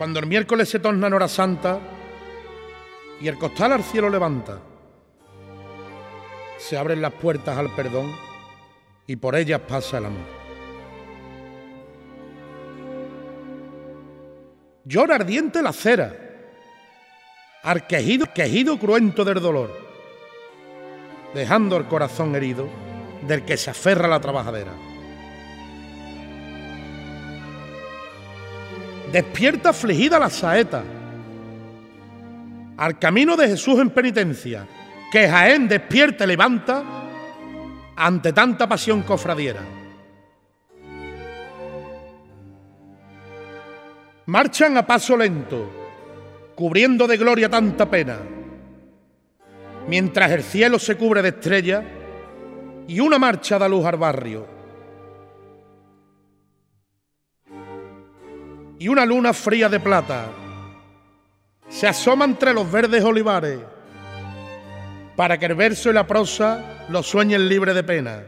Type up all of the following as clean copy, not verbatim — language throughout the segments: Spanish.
Cuando el miércoles se torna en hora santa y el costal al cielo levanta, se abren las puertas al perdón y por ellas pasa el amor. Llora ardiente la cera al quejido cruento del dolor, dejando el corazón herido del que se aferra a la trabajadera. Despierta afligida la saeta al camino de Jesús en penitencia, que Jaén despierta y levanta ante tanta pasión cofradiera. Marchan a paso lento, cubriendo de gloria tanta pena, mientras el cielo se cubre de estrellas y una marcha da luz al barrio. Y una luna fría de plata se asoma entre los verdes olivares para que el verso y la prosa lo sueñen libre de pena.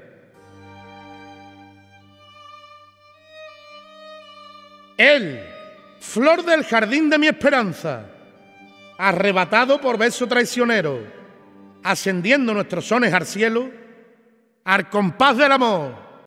Él, flor del jardín de mi esperanza, arrebatado por beso traicionero, ascendiendo nuestros sones al cielo, al compás del amor.